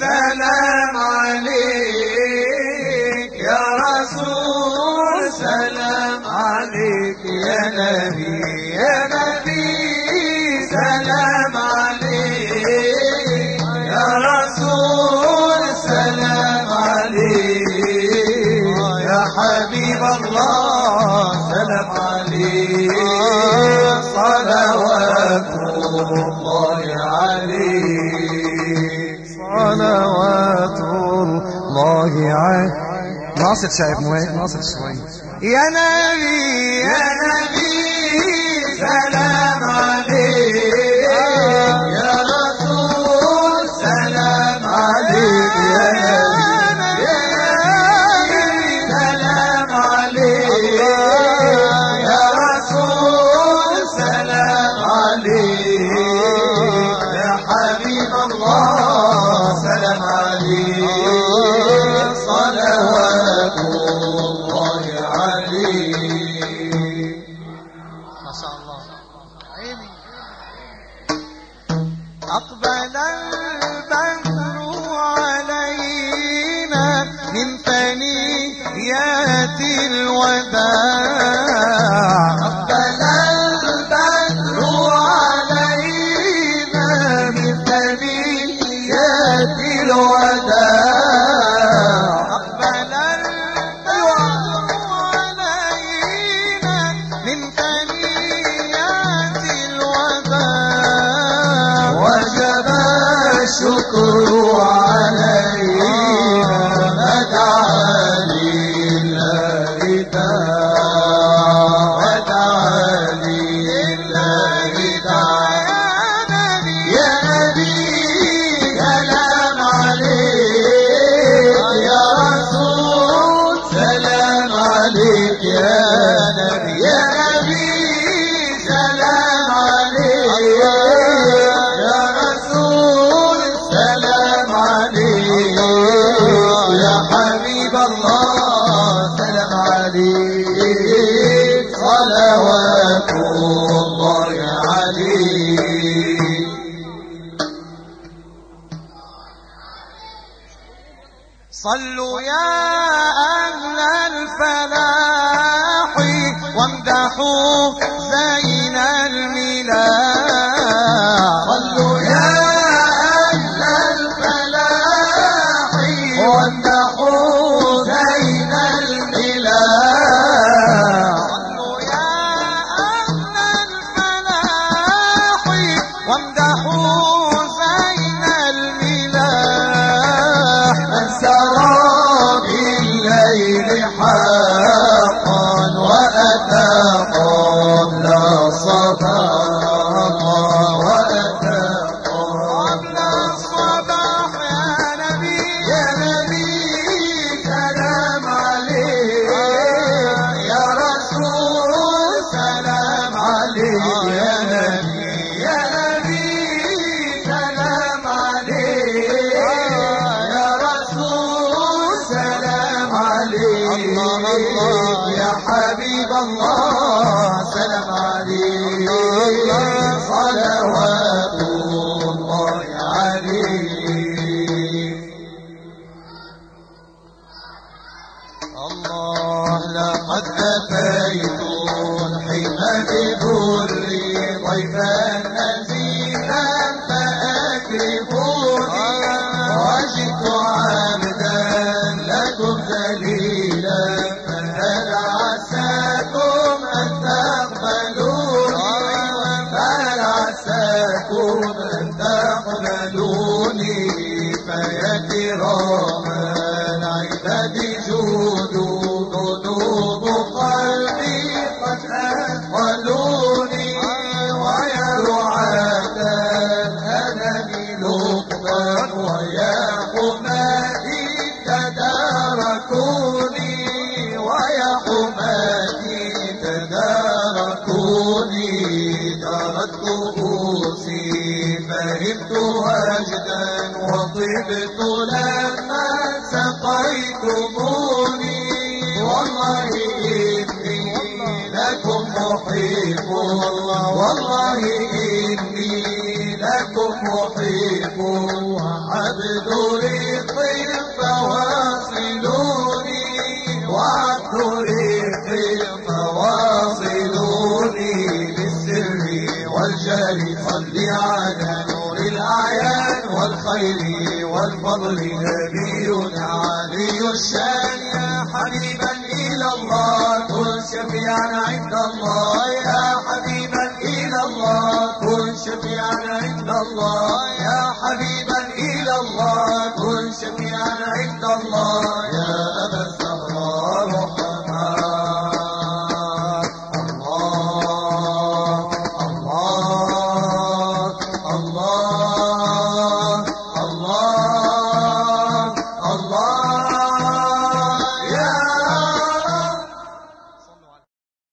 سلام عليك يا رسول، سلام عليك يا نبي، يا نبي سلام عليك يا رسول، سلام عليك يا حبيب الله، سلام عليك صلوات الله عليك، صلوات الله عليك. ناصر شايف مويه، ناصر شوي. يا نبي يا نبي سلام عليك يا رسول، سلام عليك يا نبي، يا نبي سلام عليك يا رسول، سلام عليك يا حبيب الله، سلام عليك صلوات الله عليك. ما شاء الله. عيني. أقبل البدر علينا من ثنيات الوداع، أقبل البدر علينا من ثنيات الوداع، أقبل البدر علينا من ثنيات الوداع، وجب الشكر علينا ودعا لله داع، ودعا لله داع. يا نبي سلام عليك يا رسول، سلام عليك يا نبي، يا نبي سلام عليك يا رسول، سلام عليك يا حبيب الله، سلام عليك صلوات الله عليك. صلوا يا أهل الفلاح وامدحوا زين الملاح، صلوا يا أهل الفلاح وامدحوا زين الملاح، صلوا يا أهل الفلاح وامدحوا زين الملاح، من سرى بالليل حقا وأتى قبل الصباح، وأتى قبل الصباح. يا نبي يا نبي سلام عليك يا رسول، سلام عليك يا نبي، يا نبي سلام عليك يا رسول، سلام عليك يا حبيب الله، سلام عليك صلوات الله عليك. الله لقد أتيت الحين بذري ضيفا نزيلا فأكرموني، وجدت عبدا لكم ذليلا فهل عساكم أن تقبلوني، فهل عساكم أن تقبلوني، فيا كرام العباد جودوا قلوب قلبي قد أثقلوني، ويا رعاة الألم لطفا ويا حماتي تداركوني، ويا حماتي تداركوني، دارت كؤوسي فهمت وجدا وطبت لما سقيتموني، والله إني لكم محب، والله إني لكم محب، عبد ريقي فواصلوني وعبد ريقي فواصلوني بالسر والجهر صل على نور الأعيان والخير والفضل نبينا علي الشان يا حبيبا إلى الله كن شفيعا عند الله يا حبيبا إلى الله كن شفيعا عند الله يا حبيبا